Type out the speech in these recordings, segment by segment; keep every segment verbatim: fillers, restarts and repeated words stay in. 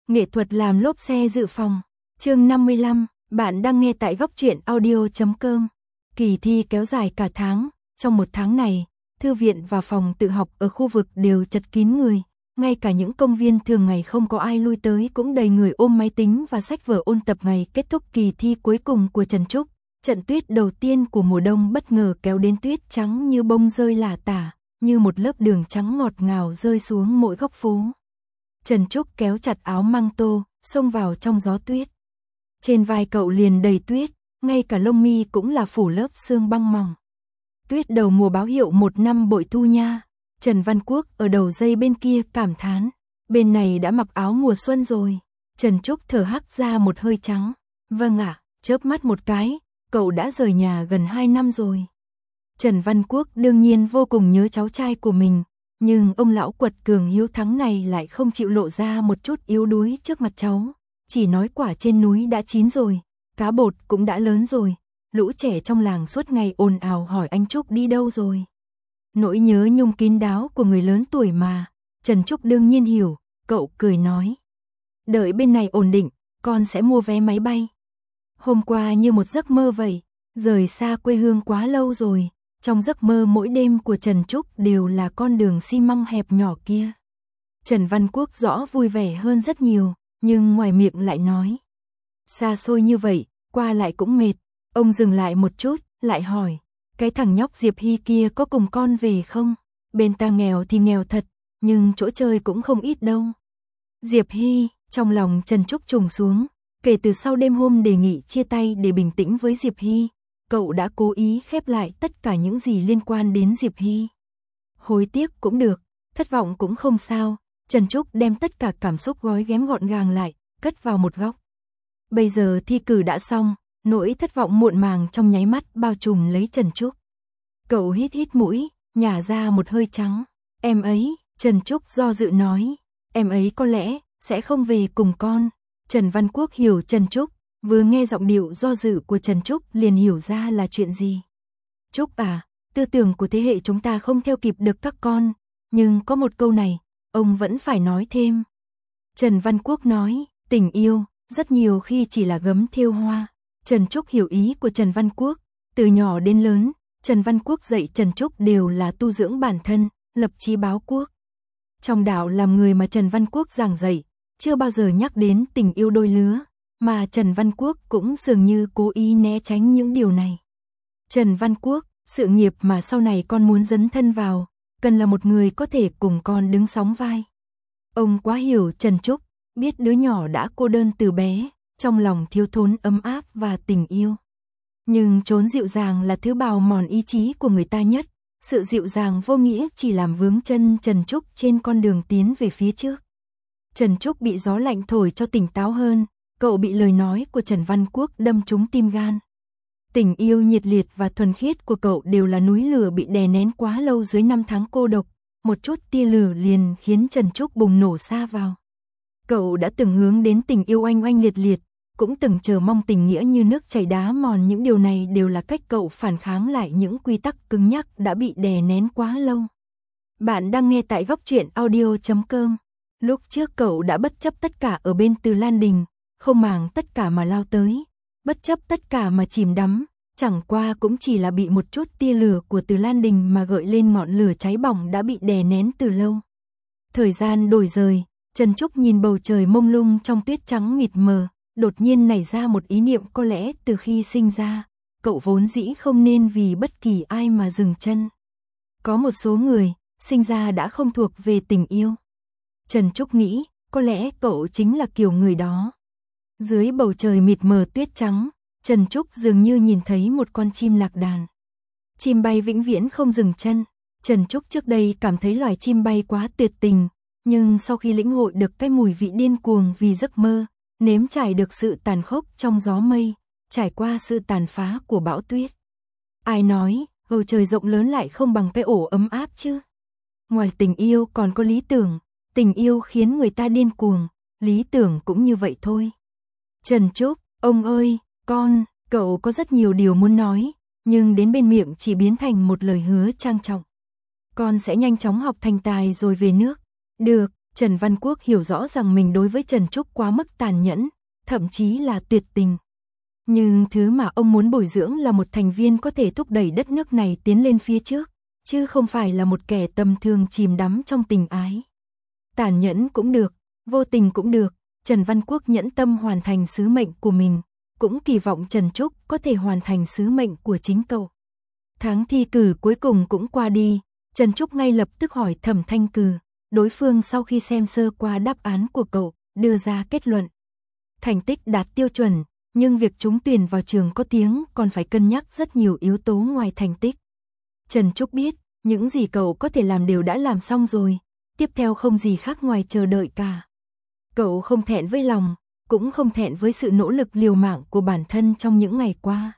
Nghệ thuật làm lốp xe dự phòng. Chương năm mươi lăm, bạn đang nghe tại góc truyện audio chấm com. Kỳ thi kéo dài cả tháng, trong một tháng này, thư viện và phòng tự học ở khu vực đều chật kín người, ngay cả những công viên thường ngày không có ai lui tới cũng đầy người ôm máy tính và sách vở ôn tập ngày kết thúc kỳ thi cuối cùng của Trần Trúc. Trận tuyết đầu tiên của mùa đông bất ngờ kéo đến tuyết trắng như bông rơi lả tả, như một lớp đường trắng ngọt ngào rơi xuống mỗi góc phố. Trần Trúc kéo chặt áo măng tô, xông vào trong gió tuyết. Trên vai cậu liền đầy tuyết, ngay cả lông mi cũng là phủ lớp sương băng mỏng. Tuyết đầu mùa báo hiệu một năm bội thu nha. Trần Văn Quốc ở đầu dây bên kia cảm thán, bên này đã mặc áo mùa xuân rồi. Trần Trúc thở hắt ra một hơi trắng. Vâng ạ, chớp mắt một cái, cậu đã rời nhà gần hai năm rồi. Trần Văn Quốc đương nhiên vô cùng nhớ cháu trai của mình, nhưng ông lão quật cường hiếu thắng này lại không chịu lộ ra một chút yếu đuối trước mặt cháu, chỉ nói quả trên núi đã chín rồi, cá bột cũng đã lớn rồi. Lũ trẻ trong làng suốt ngày ồn ào hỏi anh Trúc đi đâu rồi. Nỗi nhớ nhung kín đáo của người lớn tuổi mà, Trần Trúc đương nhiên hiểu, cậu cười nói. Đợi bên này ổn định, con sẽ mua vé máy bay. Hôm qua như một giấc mơ vậy, rời xa quê hương quá lâu rồi, trong giấc mơ mỗi đêm của Trần Trúc đều là con đường xi măng hẹp nhỏ kia. Trần Văn Quốc rõ vui vẻ hơn rất nhiều, nhưng ngoài miệng lại nói. Xa xôi như vậy, qua lại cũng mệt. Ông dừng lại một chút, lại hỏi, cái thằng nhóc Diệp Hy kia có cùng con về không? Bên ta nghèo thì nghèo thật, nhưng chỗ chơi cũng không ít đâu. Diệp Hy, trong lòng Trần Trúc trùng xuống, kể từ sau đêm hôm đề nghị chia tay để bình tĩnh với Diệp Hy, cậu đã cố ý khép lại tất cả những gì liên quan đến Diệp Hy. Hối tiếc cũng được, thất vọng cũng không sao, Trần Trúc đem tất cả cảm xúc gói ghém gọn gàng lại, cất vào một góc. Bây giờ thi cử đã xong, nỗi thất vọng muộn màng trong nháy mắt bao trùm lấy Trần Trúc. Cậu hít hít mũi, nhả ra một hơi trắng. Em ấy, Trần Trúc do dự nói, em ấy có lẽ sẽ không về cùng con. Trần Văn Quốc hiểu Trần Trúc, vừa nghe giọng điệu do dự của Trần Trúc liền hiểu ra là chuyện gì. Trúc à, tư tưởng của thế hệ chúng ta không theo kịp được các con, nhưng có một câu này, ông vẫn phải nói thêm. Trần Văn Quốc nói, tình yêu, rất nhiều khi chỉ là gấm thêu hoa. Trần Trúc hiểu ý của Trần Văn Quốc, từ nhỏ đến lớn, Trần Văn Quốc dạy Trần Trúc đều là tu dưỡng bản thân, lập chí báo quốc. Trong đạo làm người mà Trần Văn Quốc giảng dạy, chưa bao giờ nhắc đến tình yêu đôi lứa, mà Trần Văn Quốc cũng dường như cố ý né tránh những điều này. Trần Văn Quốc, sự nghiệp mà sau này con muốn dấn thân vào, cần là một người có thể cùng con đứng sóng vai. Ông quá hiểu Trần Trúc, biết đứa nhỏ đã cô đơn từ bé, trong lòng thiếu thốn ấm áp và tình yêu. Nhưng chốn dịu dàng là thứ bào mòn ý chí của người ta nhất, sự dịu dàng vô nghĩa chỉ làm vướng chân Trần Trúc trên con đường tiến về phía trước. Trần Trúc bị gió lạnh thổi cho tỉnh táo hơn, cậu bị lời nói của Trần Văn Quốc đâm trúng tim gan. Tình yêu nhiệt liệt và thuần khiết của cậu đều là núi lửa bị đè nén quá lâu dưới năm tháng cô độc, một chút tia lửa liền khiến Trần Trúc bùng nổ xa vào. Cậu đã từng hướng đến tình yêu oanh oanh liệt liệt, cũng từng chờ mong tình nghĩa như nước chảy đá mòn, những điều này đều là cách cậu phản kháng lại những quy tắc cứng nhắc đã bị đè nén quá lâu. Bạn đang nghe tại góc truyện audio chấm com. Lúc trước cậu đã bất chấp tất cả ở bên Từ Lan Đình, không màng tất cả mà lao tới, bất chấp tất cả mà chìm đắm, chẳng qua cũng chỉ là bị một chút tia lửa của Từ Lan Đình mà gợi lên ngọn lửa cháy bỏng đã bị đè nén từ lâu. Thời gian đổi rời, Trần Trúc nhìn bầu trời mông lung trong tuyết trắng mịt mờ, đột nhiên nảy ra một ý niệm, có lẽ từ khi sinh ra, cậu vốn dĩ không nên vì bất kỳ ai mà dừng chân. Có một số người, sinh ra đã không thuộc về tình yêu. Trần Trúc nghĩ, có lẽ cậu chính là kiểu người đó. Dưới bầu trời mịt mờ tuyết trắng, Trần Trúc dường như nhìn thấy một con chim lạc đàn. Chim bay vĩnh viễn không dừng chân. Trần Trúc trước đây cảm thấy loài chim bay quá tuyệt tình, nhưng sau khi lĩnh hội được cái mùi vị điên cuồng vì giấc mơ, nếm trải được sự tàn khốc trong gió mây, trải qua sự tàn phá của bão tuyết. Ai nói, bầu trời rộng lớn lại không bằng cái ổ ấm áp chứ? Ngoài tình yêu còn có lý tưởng, tình yêu khiến người ta điên cuồng, lý tưởng cũng như vậy thôi. Trần Trúc, ông ơi, con, cậu có rất nhiều điều muốn nói, nhưng đến bên miệng chỉ biến thành một lời hứa trang trọng. Con sẽ nhanh chóng học thành tài rồi về nước. Được, Trần Văn Quốc hiểu rõ rằng mình đối với Trần Trúc quá mức tàn nhẫn, thậm chí là tuyệt tình. Nhưng thứ mà ông muốn bồi dưỡng là một thành viên có thể thúc đẩy đất nước này tiến lên phía trước, chứ không phải là một kẻ tầm thường chìm đắm trong tình ái. Tàn nhẫn cũng được, vô tình cũng được, Trần Văn Quốc nhẫn tâm hoàn thành sứ mệnh của mình, cũng kỳ vọng Trần Trúc có thể hoàn thành sứ mệnh của chính cậu. Tháng thi cử cuối cùng cũng qua đi, Trần Trúc ngay lập tức hỏi Thẩm Thanh Cừ, đối phương sau khi xem sơ qua đáp án của cậu, đưa ra kết luận. Thành tích đạt tiêu chuẩn, nhưng việc trúng tuyển vào trường có tiếng còn phải cân nhắc rất nhiều yếu tố ngoài thành tích. Trần Trúc biết, những gì cậu có thể làm đều đã làm xong rồi, tiếp theo không gì khác ngoài chờ đợi cả. Cậu không thẹn với lòng, cũng không thẹn với sự nỗ lực liều mạng của bản thân trong những ngày qua.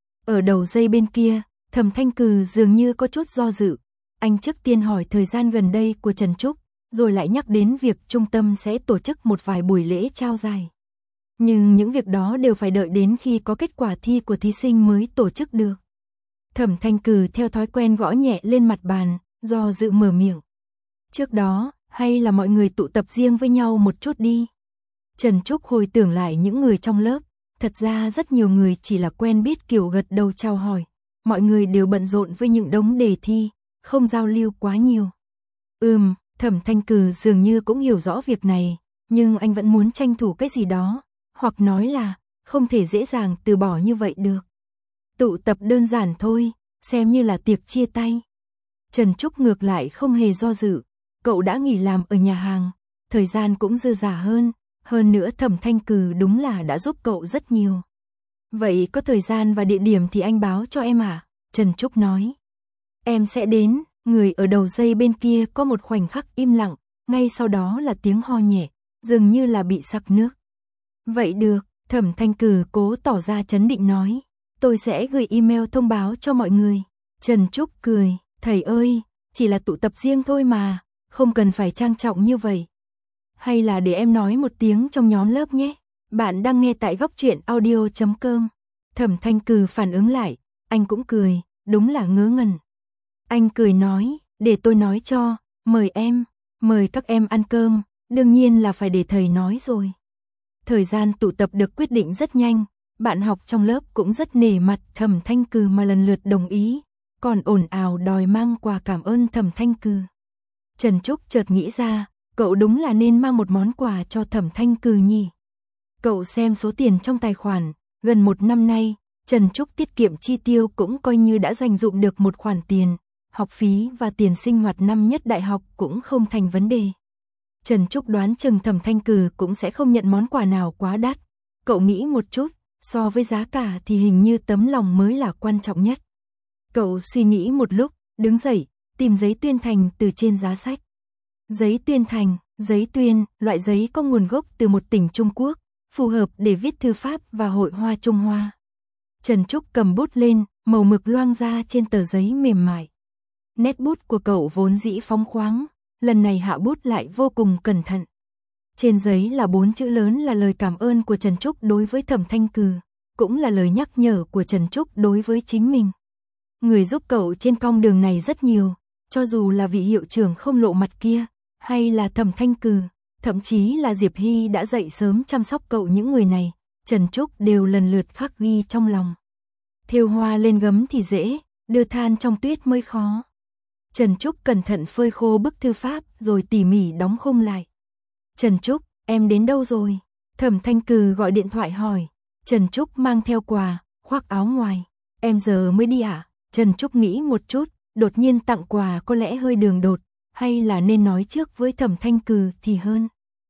Ở đầu dây bên kia, Thẩm Thanh Cừ dường như có chút do dự. Anh trước tiên hỏi thời gian gần đây của Trần Trúc, rồi lại nhắc đến việc trung tâm sẽ tổ chức một vài buổi lễ trao giải. Nhưng những việc đó đều phải đợi đến khi có kết quả thi của thí sinh mới tổ chức được. Thẩm Thanh Cừ theo thói quen gõ nhẹ lên mặt bàn, do dự mở miệng. Trước đó, hay là mọi người tụ tập riêng với nhau một chút đi. Trần Trúc hồi tưởng lại những người trong lớp, thật ra rất nhiều người chỉ là quen biết kiểu gật đầu chào hỏi. Mọi người đều bận rộn với những đống đề thi, không giao lưu quá nhiều. Ừm, Thẩm Thanh Cừ dường như cũng hiểu rõ việc này, nhưng anh vẫn muốn tranh thủ cái gì đó, hoặc nói là không thể dễ dàng từ bỏ như vậy được. Tụ tập đơn giản thôi, xem như là tiệc chia tay. Trần Trúc ngược lại không hề do dự, cậu đã nghỉ làm ở nhà hàng, thời gian cũng dư dả hơn, hơn nữa Thẩm Thanh Cừ đúng là đã giúp cậu rất nhiều. Vậy có thời gian và địa điểm thì anh báo cho em à? Trần Trúc nói. Em sẽ đến. Người ở đầu dây bên kia có một khoảnh khắc im lặng, ngay sau đó là tiếng ho nhẹ, dường như là bị sặc nước. Vậy được, Thẩm Thanh Cừ cố tỏ ra trấn định nói, tôi sẽ gửi email thông báo cho mọi người. Trần Trúc cười, thầy ơi, chỉ là tụ tập riêng thôi mà, không cần phải trang trọng như vậy. Hay là để em nói một tiếng trong nhóm lớp nhé. Bạn đang nghe tại góc truyện audio chấm com. Thẩm Thanh Cừ phản ứng lại, anh cũng cười, đúng là ngớ ngẩn. Anh cười nói, để tôi nói cho, mời em, mời các em ăn cơm, đương nhiên là phải để thầy nói rồi. Thời gian tụ tập được quyết định rất nhanh, bạn học trong lớp cũng rất nể mặt Thẩm Thanh Cừ mà lần lượt đồng ý, còn ồn ào đòi mang quà cảm ơn Thẩm Thanh Cừ. Trần Trúc chợt nghĩ ra, cậu đúng là nên mang một món quà cho Thẩm Thanh Cừ nhỉ. Cậu xem số tiền trong tài khoản, gần một năm nay, Trần Trúc tiết kiệm chi tiêu cũng coi như đã dành dụm được một khoản tiền, học phí và tiền sinh hoạt năm nhất đại học cũng không thành vấn đề. Trần Trúc đoán chừng Thẩm Thanh Cừ cũng sẽ không nhận món quà nào quá đắt. Cậu nghĩ một chút, so với giá cả thì hình như tấm lòng mới là quan trọng nhất. Cậu suy nghĩ một lúc, đứng dậy, tìm giấy tuyên thành từ trên giá sách. Giấy tuyên thành, giấy tuyên, loại giấy có nguồn gốc từ một tỉnh Trung Quốc, phù hợp để viết thư pháp và hội hoa Trung Hoa. Trần Trúc cầm bút lên, màu mực loang ra trên tờ giấy mềm mại. Nét bút của cậu vốn dĩ phóng khoáng, lần này hạ bút lại vô cùng cẩn thận. Trên giấy là bốn chữ lớn là lời cảm ơn của Trần Trúc đối với Thẩm Thanh Cừ, cũng là lời nhắc nhở của Trần Trúc đối với chính mình. Người giúp cậu trên con đường này rất nhiều, cho dù là vị hiệu trưởng không lộ mặt kia, hay là Thẩm Thanh Cừ, thậm chí là Diệp Hy đã dậy sớm chăm sóc cậu, những người này, Trần Trúc đều lần lượt khắc ghi trong lòng. Thêu hoa lên gấm thì dễ, đưa than trong tuyết mới khó. Trần Trúc cẩn thận phơi khô bức thư pháp rồi tỉ mỉ đóng khung lại. Trần Trúc, em đến đâu rồi? Thẩm Thanh Cừ gọi điện thoại hỏi. Trần Trúc mang theo quà, khoác áo ngoài. Em giờ mới đi à? Trần Trúc nghĩ một chút, đột nhiên tặng quà có lẽ hơi đường đột, hay là nên nói trước với Thẩm Thanh Cừ thì hơn.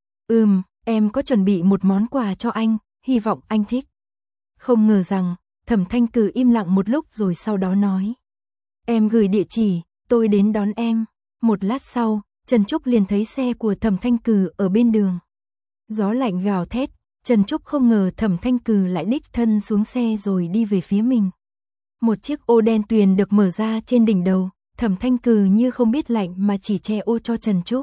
Ừm, em có chuẩn bị một món quà cho anh, hy vọng anh thích. Không ngờ rằng, Thẩm Thanh Cừ im lặng một lúc rồi sau đó nói. Em gửi địa chỉ, tôi đến đón em. Một lát sau, Trần Trúc liền thấy xe của Thẩm Thanh Cừ ở bên đường. Gió lạnh gào thét, Trần Trúc không ngờ Thẩm Thanh Cừ lại đích thân xuống xe rồi đi về phía mình. Một chiếc ô đen tuyền được mở ra trên đỉnh đầu, Thẩm Thanh Cừ như không biết lạnh mà chỉ che ô cho Trần Trúc.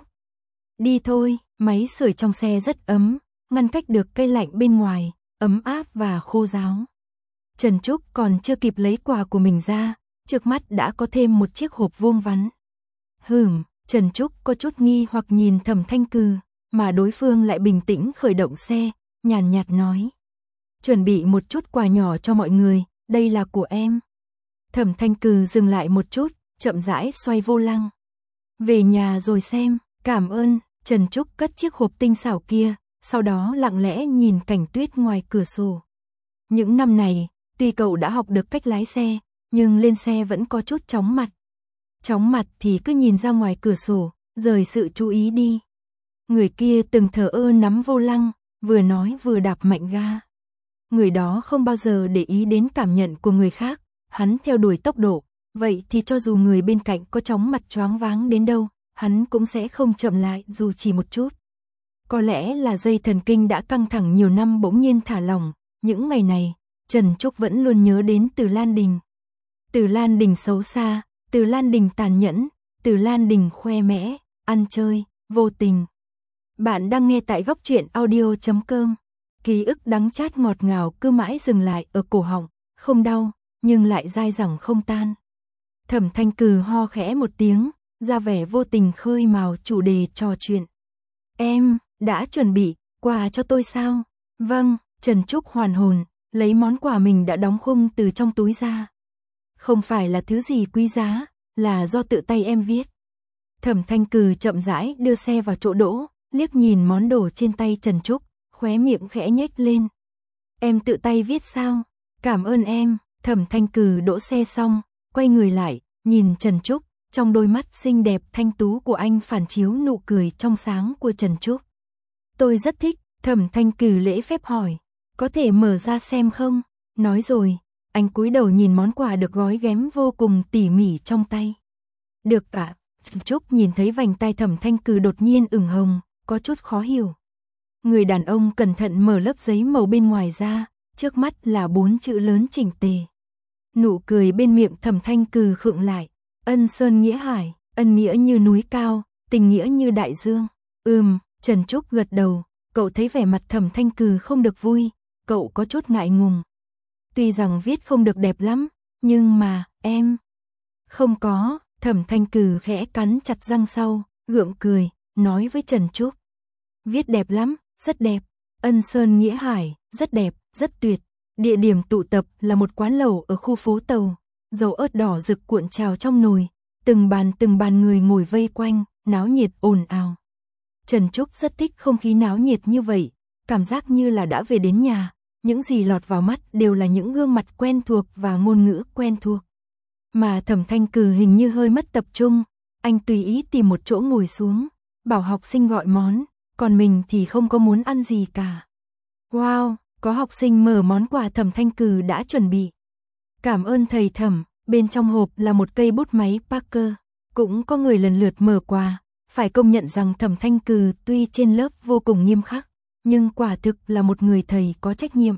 Đi thôi, máy sưởi trong xe rất ấm, ngăn cách được cái lạnh bên ngoài, ấm áp và khô ráo. Trần Trúc còn chưa kịp lấy quà của mình ra, trước mắt đã có thêm một chiếc hộp vuông vắn. Hừm, Trần Trúc có chút nghi hoặc nhìn Thẩm Thanh Cừ, mà đối phương lại bình tĩnh khởi động xe, nhàn nhạt nói. Chuẩn bị một chút quà nhỏ cho mọi người, đây là của em. Thẩm Thanh Cừ dừng lại một chút, chậm rãi xoay vô lăng. Về nhà rồi xem, cảm ơn. Trần Trúc cất chiếc hộp tinh xảo kia, sau đó lặng lẽ nhìn cảnh tuyết ngoài cửa sổ. Những năm này, tuy cậu đã học được cách lái xe, nhưng lên xe vẫn có chút chóng mặt. Chóng mặt thì cứ nhìn ra ngoài cửa sổ, rời sự chú ý đi. Người kia từng thờ ơ nắm vô lăng, vừa nói vừa đạp mạnh ga. Người đó không bao giờ để ý đến cảm nhận của người khác, hắn theo đuổi tốc độ, vậy thì cho dù người bên cạnh có chóng mặt choáng váng đến đâu, hắn cũng sẽ không chậm lại dù chỉ một chút. Có lẽ là dây thần kinh đã căng thẳng nhiều năm bỗng nhiên thả lỏng, những ngày này, Trần Trúc vẫn luôn nhớ đến Từ Lan Đình. Từ Lan Đình xấu xa, Từ Lan Đình tàn nhẫn, Từ Lan Đình khoe mẽ, ăn chơi, vô tình. Bạn đang nghe tại góc truyện audio chấm com. Ký ức đắng chát ngọt ngào cứ mãi dừng lại ở cổ họng, không đau, nhưng lại dai dẳng không tan. Thẩm Thanh Cừ ho khẽ một tiếng, ra vẻ vô tình khơi mào chủ đề trò chuyện. Em, đã chuẩn bị quà cho tôi sao? Vâng, Trần Trúc hoàn hồn, lấy món quà mình đã đóng khung từ trong túi ra. Không phải là thứ gì quý giá, là do tự tay em viết. Thẩm Thanh Cừ chậm rãi đưa xe vào chỗ đỗ, liếc nhìn món đồ trên tay Trần Trúc, khóe miệng khẽ nhếch lên. Em tự tay viết sao? Cảm ơn em. Thẩm Thanh Cừ đỗ xe xong, quay người lại, nhìn Trần Trúc, trong đôi mắt xinh đẹp thanh tú của anh phản chiếu nụ cười trong sáng của Trần Trúc. Tôi rất thích. Thẩm Thanh Cừ lễ phép hỏi, có thể mở ra xem không? Nói rồi, anh cúi đầu nhìn món quà được gói ghém vô cùng tỉ mỉ trong tay. Được ạ. Trần Trúc nhìn thấy vành tay Thẩm Thanh Cừ đột nhiên ửng hồng, có chút khó hiểu. Người đàn ông cẩn thận mở lớp giấy màu bên ngoài ra, trước mắt là bốn chữ lớn chỉnh tề. Nụ cười bên miệng Thẩm Thanh Cừ khựng lại, ân sơn nghĩa hải, ân nghĩa như núi cao, tình nghĩa như đại dương. Ừm, Trần Trúc gật đầu, cậu thấy vẻ mặt Thẩm Thanh Cừ không được vui, cậu có chút ngại ngùng. Tuy rằng viết không được đẹp lắm, nhưng mà, em... Không có, Thẩm Thanh Cừ khẽ cắn chặt răng sau, gượng cười, nói với Trần Trúc. Viết đẹp lắm, rất đẹp, ân sơn nghĩa hải, rất đẹp, rất tuyệt. Địa điểm tụ tập là một quán lẩu ở khu phố Tàu, dầu ớt đỏ rực cuộn trào trong nồi, từng bàn từng bàn người ngồi vây quanh, náo nhiệt ồn ào. Trần Trúc rất thích không khí náo nhiệt như vậy, cảm giác như là đã về đến nhà, những gì lọt vào mắt đều là những gương mặt quen thuộc và ngôn ngữ quen thuộc. Mà Thẩm Thanh Cừ hình như hơi mất tập trung, anh tùy ý tìm một chỗ ngồi xuống, bảo học sinh gọi món, còn mình thì không có muốn ăn gì cả. Wow, có học sinh mở món quà Thẩm Thanh Cừ đã chuẩn bị. Cảm ơn thầy Thẩm, bên trong hộp là một cây bút máy Parker. Cũng có người lần lượt mở quà, phải công nhận rằng Thẩm Thanh Cừ tuy trên lớp vô cùng nghiêm khắc, nhưng quả thực là một người thầy có trách nhiệm.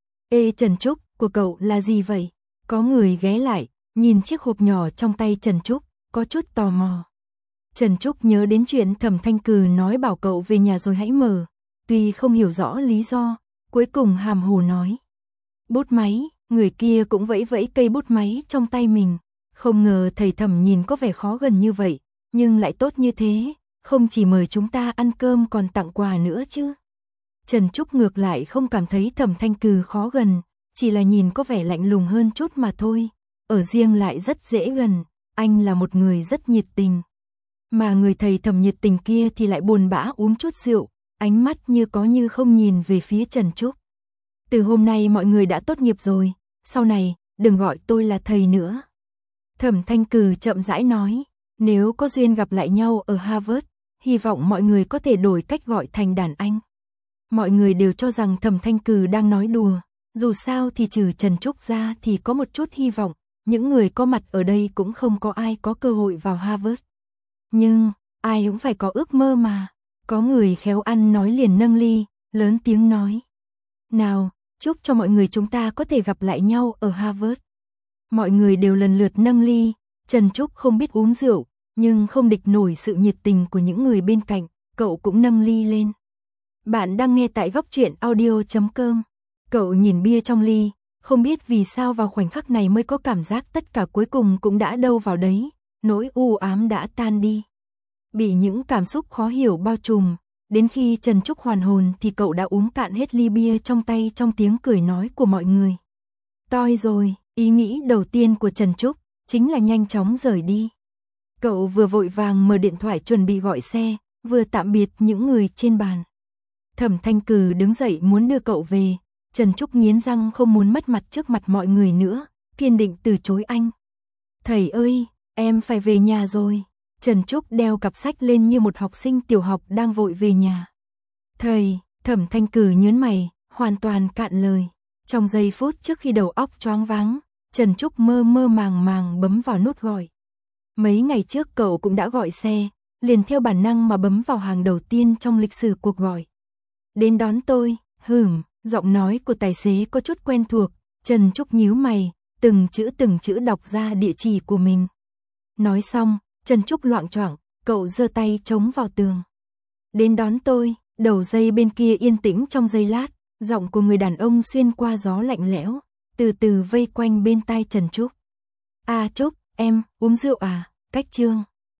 Ê Trần Trúc, của cậu là gì vậy? Có người ghé lại, nhìn chiếc hộp nhỏ trong tay Trần Trúc, có chút tò mò. Trần Trúc nhớ đến chuyện Thẩm Thanh Cừ nói bảo cậu về nhà rồi hãy mở, tuy không hiểu rõ lý do, cuối cùng hàm hồ nói. Bút máy, người kia cũng vẫy vẫy cây bút máy trong tay mình, không ngờ thầy Thẩm nhìn có vẻ khó gần như vậy, nhưng lại tốt như thế, không chỉ mời chúng ta ăn cơm còn tặng quà nữa chứ. Trần Trúc ngược lại không cảm thấy Thẩm Thanh Cừ khó gần, chỉ là nhìn có vẻ lạnh lùng hơn chút mà thôi, ở riêng lại rất dễ gần, anh là một người rất nhiệt tình. Mà người thầy Thẩm nhiệt tình kia thì lại buồn bã uống chút rượu, ánh mắt như có như không nhìn về phía Trần Trúc. Từ hôm nay mọi người đã tốt nghiệp rồi, sau này, đừng gọi tôi là thầy nữa. Thẩm Thanh Cừ chậm rãi nói, nếu có duyên gặp lại nhau ở Harvard, hy vọng mọi người có thể đổi cách gọi thành đàn anh. Mọi người đều cho rằng Thẩm Thanh Cừ đang nói đùa, dù sao thì trừ Trần Trúc ra thì có một chút hy vọng, những người có mặt ở đây cũng không có ai có cơ hội vào Harvard. Nhưng, ai cũng phải có ước mơ mà. Có người khéo ăn nói liền nâng ly, lớn tiếng nói. Nào, chúc cho mọi người chúng ta có thể gặp lại nhau ở Harvard. Mọi người đều lần lượt nâng ly, Trần Trúc không biết uống rượu, nhưng không địch nổi sự nhiệt tình của những người bên cạnh, cậu cũng nâng ly lên. Bạn đang nghe tại góc truyện audio chấm com. Cậu nhìn bia trong ly, không biết vì sao vào khoảnh khắc này mới có cảm giác tất cả cuối cùng cũng đã đâu vào đấy, nỗi u ám đã tan đi. bị những cảm xúc khó hiểu bao trùm. Đến khi Trần Trúc hoàn hồn thì cậu đã uống cạn hết ly bia trong tay trong tiếng cười nói của mọi người. Toi rồi, ý nghĩ đầu tiên của Trần Trúc chính là nhanh chóng rời đi. Cậu vừa vội vàng mở điện thoại chuẩn bị gọi xe, vừa tạm biệt những người trên bàn. Thẩm Thanh Cử đứng dậy muốn đưa cậu về, Trần Trúc nghiến răng không muốn mất mặt trước mặt mọi người nữa, kiên định từ chối anh. Thầy ơi, em phải về nhà rồi. Trần Trúc đeo cặp sách lên như một học sinh tiểu học đang vội về nhà. Thầy, Thẩm Thanh Cử nhớn mày, hoàn toàn cạn lời. Trong giây phút trước khi đầu óc choáng váng, Trần Trúc mơ mơ màng màng bấm vào nút gọi. Mấy ngày trước cậu cũng đã gọi xe, liền theo bản năng mà bấm vào hàng đầu tiên trong lịch sử cuộc gọi. Đến đón tôi, hửm, giọng nói của tài xế có chút quen thuộc, Trần Trúc nhíu mày, từng chữ từng chữ đọc ra địa chỉ của mình. Nói xong, Trần Trúc loạng choạng, cậu giơ tay chống vào tường. Đến đón tôi, đầu dây bên kia yên tĩnh trong giây lát, giọng của người đàn ông xuyên qua gió lạnh lẽo, từ từ vây quanh bên tai Trần Trúc. À Trúc, em, uống rượu à, cách chương.